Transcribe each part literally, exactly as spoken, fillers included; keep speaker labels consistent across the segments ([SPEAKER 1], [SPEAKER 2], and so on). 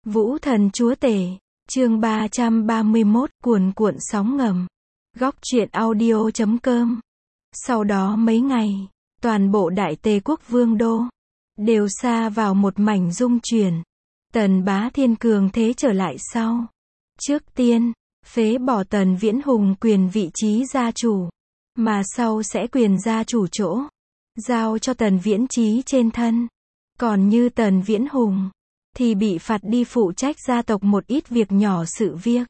[SPEAKER 1] Vũ thần chúa tể, chương ba trăm ba mươi mốt, cuồn cuộn sóng ngầm. Góc truyện audio chấm com. Sau đó mấy ngày, toàn bộ Đại Tề quốc vương đô đều sa vào một mảnh rung chuyển. Tần Bá Thiên cường thế trở lại sau. Trước tiên, phế bỏ Tần Viễn Hùng quyền vị trí gia chủ, mà sau sẽ quyền gia chủ chỗ giao cho Tần Viễn Chí trên thân. Còn như Tần Viễn Hùng thì bị phạt đi phụ trách gia tộc một ít việc nhỏ sự việc.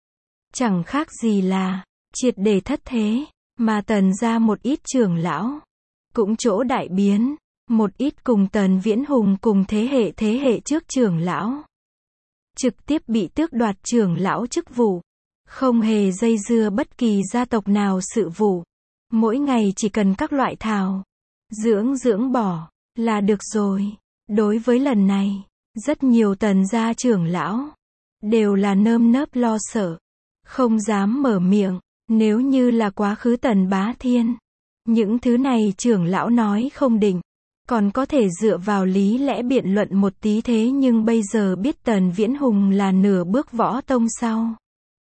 [SPEAKER 1] Chẳng khác gì là triệt để thất thế, mà Tần gia một ít trưởng lão cũng chỗ đại biến, một ít cùng Tần Viễn Hùng cùng thế hệ thế hệ trước trưởng lão trực tiếp bị tước đoạt trưởng lão chức vụ, không hề dây dưa bất kỳ gia tộc nào sự vụ, mỗi ngày chỉ cần các loại thảo dưỡng dưỡng bỏ là được rồi. Đối với lần này, rất nhiều Tần gia trưởng lão đều là nơm nớp lo sợ, không dám mở miệng. Nếu như là quá khứ Tần Bá Thiên, những thứ này trưởng lão nói không định, còn có thể dựa vào lý lẽ biện luận một tí, thế nhưng bây giờ biết Tần Viễn Hùng là nửa bước võ tông sau,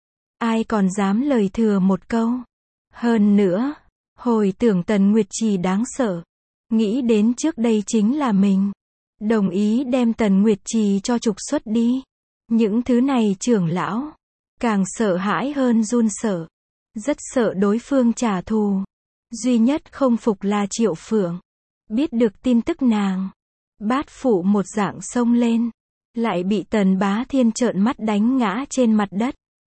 [SPEAKER 1] ai còn dám lời thừa một câu. Hơn nữa, hồi tưởng Tần Nguyệt Trì đáng sợ, nghĩ đến trước đây chính là mình đồng ý đem Tần Nguyệt Trì cho trục xuất đi, những thứ này trưởng lão càng sợ hãi hơn run sợ, rất sợ đối phương trả thù. Duy nhất không phục là Triệu Phượng, biết được tin tức nàng bát phụ một dạng xông lên, lại bị Tần Bá Thiên trợn mắt đánh ngã trên mặt đất.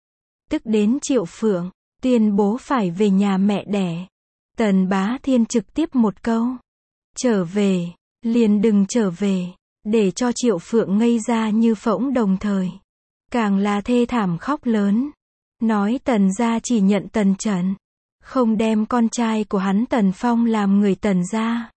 [SPEAKER 1] Tức đến Triệu Phượng tuyên bố phải về nhà mẹ đẻ. Tần Bá Thiên trực tiếp một câu: trở về, liền đừng trở về, để cho Triệu Phượng ngây ra như phỗng, đồng thời càng là thê thảm khóc lớn, nói Tần gia chỉ nhận Tần Trần, không đem con trai của hắn Tần Phong làm người Tần gia.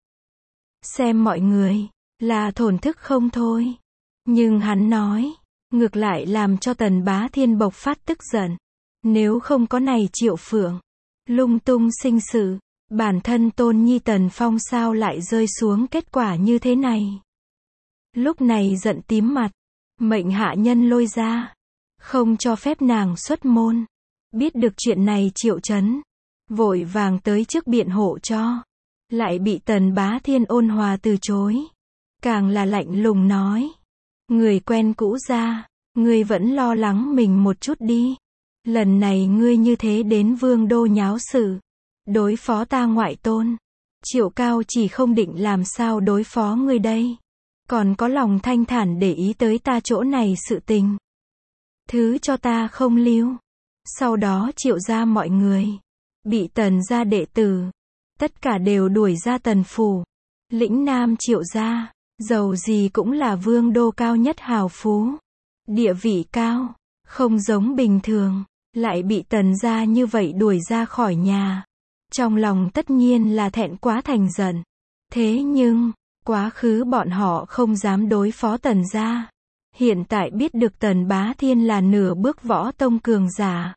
[SPEAKER 1] Xem mọi người là thổn thức không thôi, nhưng hắn nói ngược lại làm cho Tần Bá Thiên bộc phát tức giận. Nếu không có này Triệu Phượng lung tung sinh sự, bản thân tôn nhi Tần Phong sao lại rơi xuống kết quả như thế này. Lúc này giận tím mặt, mệnh hạ nhân lôi ra, không cho phép nàng xuất môn. Biết được chuyện này Triệu Chấn vội vàng tới trước biện hộ cho, lại bị Tần Bá Thiên ôn hòa từ chối, càng là lạnh lùng nói: người quen cũ ra, ngươi vẫn lo lắng mình một chút đi, lần này ngươi như thế đến vương đô nháo sự, đối phó ta ngoại tôn, Triệu Cao chỉ không định làm sao đối phó ngươi đây, còn có lòng thanh thản để ý tới ta chỗ này sự tình, thứ cho ta không lưu. Sau đó Triệu gia mọi người bị Tần gia đệ tử tất cả đều đuổi ra Tần phủ. Lĩnh Nam Triệu gia dầu gì cũng là vương đô cao nhất hào phú, địa vị cao, không giống bình thường, lại bị Tần gia như vậy đuổi ra khỏi nhà, trong lòng tất nhiên là thẹn quá thành giận. Thế nhưng quá khứ bọn họ không dám đối phó Tần gia, hiện tại biết được Tần Bá Thiên là nửa bước võ tông cường giả,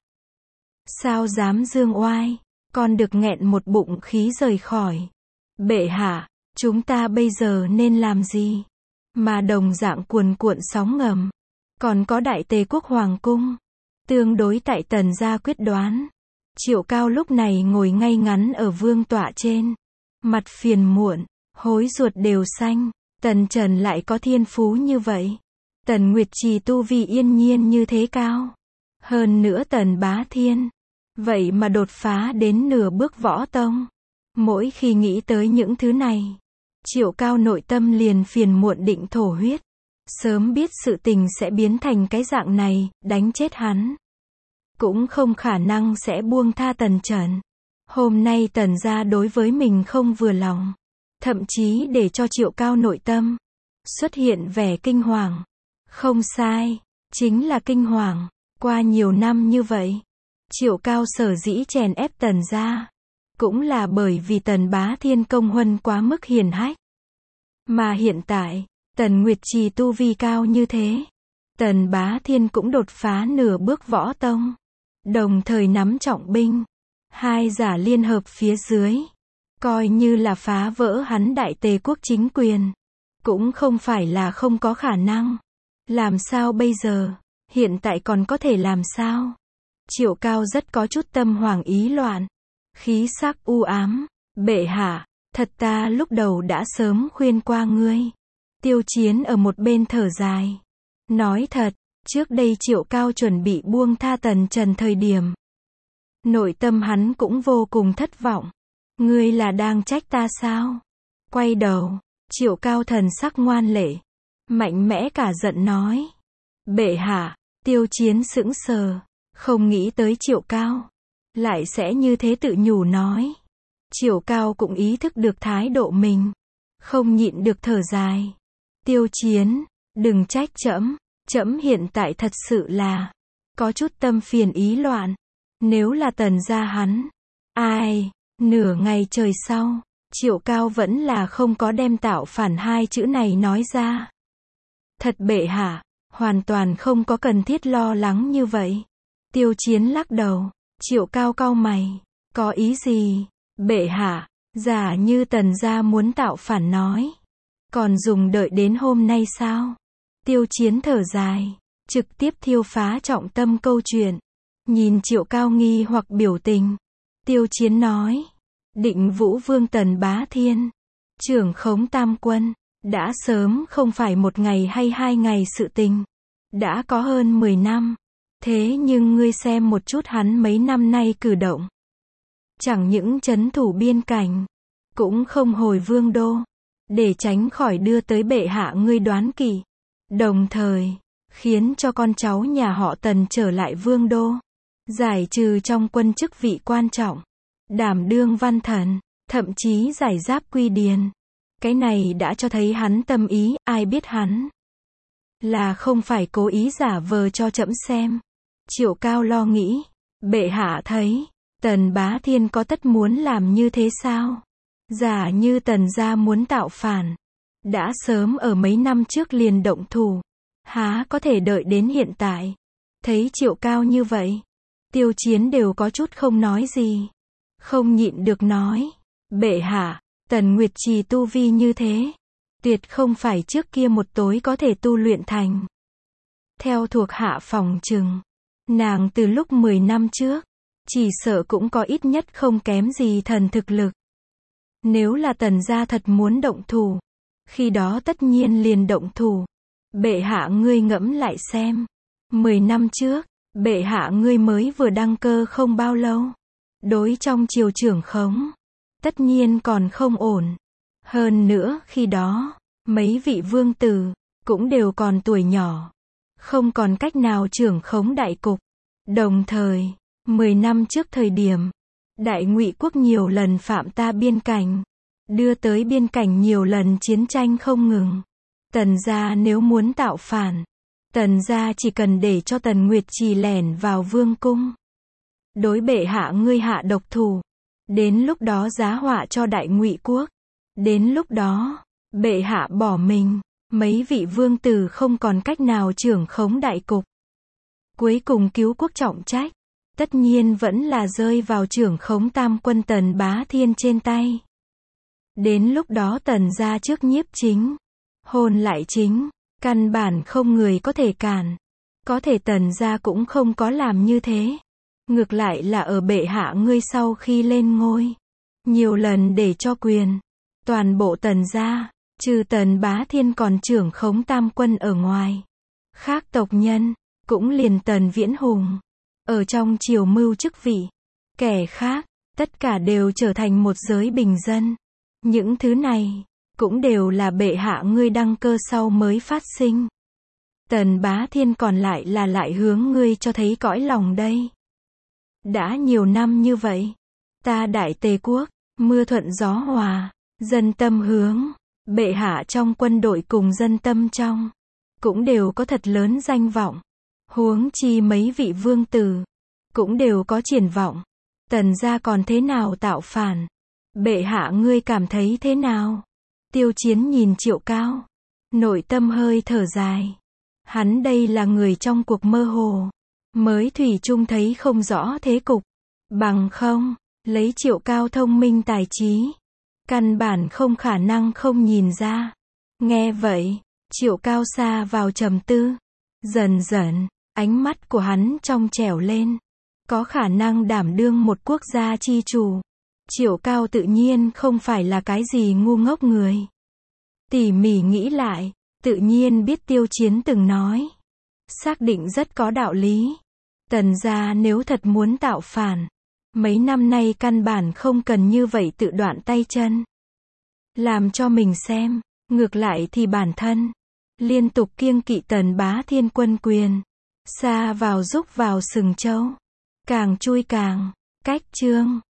[SPEAKER 1] sao dám dương oai, còn được nghẹn một bụng khí rời khỏi. Bệ hạ, chúng ta bây giờ nên làm gì? Mà đồng dạng cuồn cuộn sóng ngầm, còn có Đại Tề quốc hoàng cung, tương đối tại Tần gia quyết đoán. Triệu Cao lúc này ngồi ngay ngắn ở vương tọa trên, mặt phiền muộn, hối ruột đều xanh. Tần Trần lại có thiên phú như vậy, Tần Nguyệt Trì tu vi yên nhiên như thế cao, hơn nữa Tần Bá Thiên vậy mà đột phá đến nửa bước võ tông. Mỗi khi nghĩ tới những thứ này, Triệu Cao nội tâm liền phiền muộn định thổ huyết. Sớm biết sự tình sẽ biến thành cái dạng này, đánh chết hắn cũng không khả năng sẽ buông tha Tần Trần. Hôm nay Tần gia đối với mình không vừa lòng, thậm chí để cho Triệu Cao nội tâm xuất hiện vẻ kinh hoàng. Không sai, chính là kinh hoàng. Qua nhiều năm như vậy, Triệu Cao sở dĩ chèn ép Tần gia, cũng là bởi vì Tần Bá Thiên công huân quá mức hiển hách. Mà hiện tại, Tần Nguyệt Trì tu vi cao như thế, Tần Bá Thiên cũng đột phá nửa bước võ tông, đồng thời nắm trọng binh, hai giả liên hợp phía dưới, coi như là phá vỡ hắn Đại Tề quốc chính quyền, cũng không phải là không có khả năng. Làm sao bây giờ? Hiện tại còn có thể làm sao? Triệu Cao rất có chút tâm hoảng ý loạn. Khí sắc u ám. Bệ hạ, thật ta lúc đầu đã sớm khuyên qua ngươi. Tiêu Chiến ở một bên thở dài. Nói thật, trước đây Triệu Cao chuẩn bị buông tha Tần Trần thời điểm. Nội tâm hắn cũng vô cùng thất vọng. Ngươi là đang trách ta sao? Quay đầu, Triệu Cao thần sắc ngoan lệ. Mạnh mẽ cả giận nói. Bệ hạ, Tiêu Chiến sững sờ. Không nghĩ tới Triệu Cao lại sẽ như thế tự nhủ nói. Triệu Cao cũng ý thức được thái độ mình. Không nhịn được thở dài. Tiêu Chiến, đừng trách trẫm. Trẫm hiện tại thật sự là có chút tâm phiền ý loạn. Nếu là Tần gia hắn. Ai, nửa ngày trời sau, Triệu Cao vẫn là không có đem tạo phản hai chữ này nói ra. Thật bệ hạ, hoàn toàn không có cần thiết lo lắng như vậy. Tiêu Chiến lắc đầu. Triệu Cao cau mày. Có ý gì? Bệ hạ, giả như Tần gia muốn tạo phản nói. Còn dùng đợi đến hôm nay sao? Tiêu Chiến thở dài. Trực tiếp thiêu phá trọng tâm câu chuyện. Nhìn Triệu Cao nghi hoặc biểu tình. Tiêu Chiến nói. Định Vũ Vương Tần Bá Thiên. Trưởng khống tam quân. Đã sớm không phải một ngày hay hai ngày sự tình. Đã có hơn mười năm. Thế nhưng ngươi xem một chút hắn mấy năm nay cử động. Chẳng những trấn thủ biên cảnh. Cũng không hồi vương đô. Để tránh khỏi đưa tới bệ hạ ngươi đoán kỵ. Đồng thời, khiến cho con cháu nhà họ Tần trở lại vương đô. Giải trừ trong quân chức vị quan trọng. Đảm đương văn thần. Thậm chí giải giáp quy điền. Cái này đã cho thấy hắn tâm ý. Ai biết hắn là không phải cố ý giả vờ cho trẫm xem. Triệu Cao lo nghĩ. Bệ hạ thấy Tần Bá Thiên có tất muốn làm như thế sao? Giả như Tần gia muốn tạo phản. Đã sớm ở mấy năm trước liền động thủ. Há có thể đợi đến hiện tại. Thấy Triệu Cao như vậy. Tiêu Chiến đều có chút không nói gì. Không nhịn được nói. Bệ hạ, Tần Nguyệt Trì tu vi như thế. Tuyệt không phải trước kia một tối có thể tu luyện thành. Theo thuộc hạ phòng trừng. Nàng từ lúc mười năm trước. Chỉ sợ cũng có ít nhất không kém gì thần thực lực. Nếu là Tần gia thật muốn động thủ. Khi đó tất nhiên liền động thủ. Bệ hạ ngươi ngẫm lại xem. Mười năm trước, bệ hạ ngươi mới vừa đăng cơ không bao lâu. Đối trong triều trưởng khống. Tất nhiên còn không ổn. Hơn nữa khi đó, mấy vị vương tử, cũng đều còn tuổi nhỏ. Không còn cách nào trưởng khống đại cục. Đồng thời, mười năm trước thời điểm, Đại Ngụy quốc nhiều lần phạm ta biên cảnh. Đưa tới biên cảnh nhiều lần chiến tranh không ngừng. Tần gia nếu muốn tạo phản. Tần gia chỉ cần để cho Tần Nguyệt Trì lẻn vào vương cung. Đối bệ hạ ngươi hạ độc thủ. Đến lúc đó giá họa cho Đại Ngụy quốc. Đến lúc đó, bệ hạ bỏ mình. Mấy vị vương tử không còn cách nào trưởng khống đại cục. Cuối cùng cứu quốc trọng trách. Tất nhiên vẫn là rơi vào trưởng khống tam quân Tần Bá Thiên trên tay. Đến lúc đó Tần gia trước nhiếp chính. Hôn lại chính. Căn bản không người có thể cản. Có thể Tần gia cũng không có làm như thế. Ngược lại là ở bệ hạ ngươi sau khi lên ngôi. Nhiều lần để cho quyền. Toàn bộ Tần gia. Trừ Tần Bá Thiên còn trưởng khống tam quân ở ngoài. Khác tộc nhân. Cũng liền Tần Viễn Hùng. Ở trong triều mưu chức vị. Kẻ khác. Tất cả đều trở thành một giới bình dân. Những thứ này. Cũng đều là bệ hạ ngươi đăng cơ sau mới phát sinh. Tần Bá Thiên còn lại là lại hướng ngươi cho thấy cõi lòng đây. Đã nhiều năm như vậy. Ta Đại Tề quốc. Mưa thuận gió hòa. Dân tâm hướng. Bệ hạ trong quân đội cùng dân tâm trong. Cũng đều có thật lớn danh vọng. Huống chi mấy vị vương tử. Cũng đều có triển vọng. Tần gia còn thế nào tạo phản. Bệ hạ ngươi cảm thấy thế nào? Tiêu Chiến nhìn Triệu Cao. Nội tâm hơi thở dài. Hắn đây là người trong cuộc mơ hồ. Mới thủy chung thấy không rõ thế cục. Bằng không, lấy Triệu Cao thông minh tài trí. Căn bản không khả năng không nhìn ra. Nghe vậy, Triệu Cao sa vào trầm tư. Dần dần, ánh mắt của hắn trong trẻo lên. Có khả năng đảm đương một quốc gia chi chủ. Triệu Cao tự nhiên không phải là cái gì ngu ngốc người. Tỉ mỉ nghĩ lại, tự nhiên biết Tiêu Chiến từng nói. Xác định rất có đạo lý. Tần gia nếu thật muốn tạo phản, mấy năm nay căn bản không cần như vậy tự đoạn tay chân. Làm cho mình xem, ngược lại thì bản thân liên tục kiêng kỵ Tần Bá Thiên quân quyền, xa vào rúc vào sừng trâu, càng chui càng cách chương.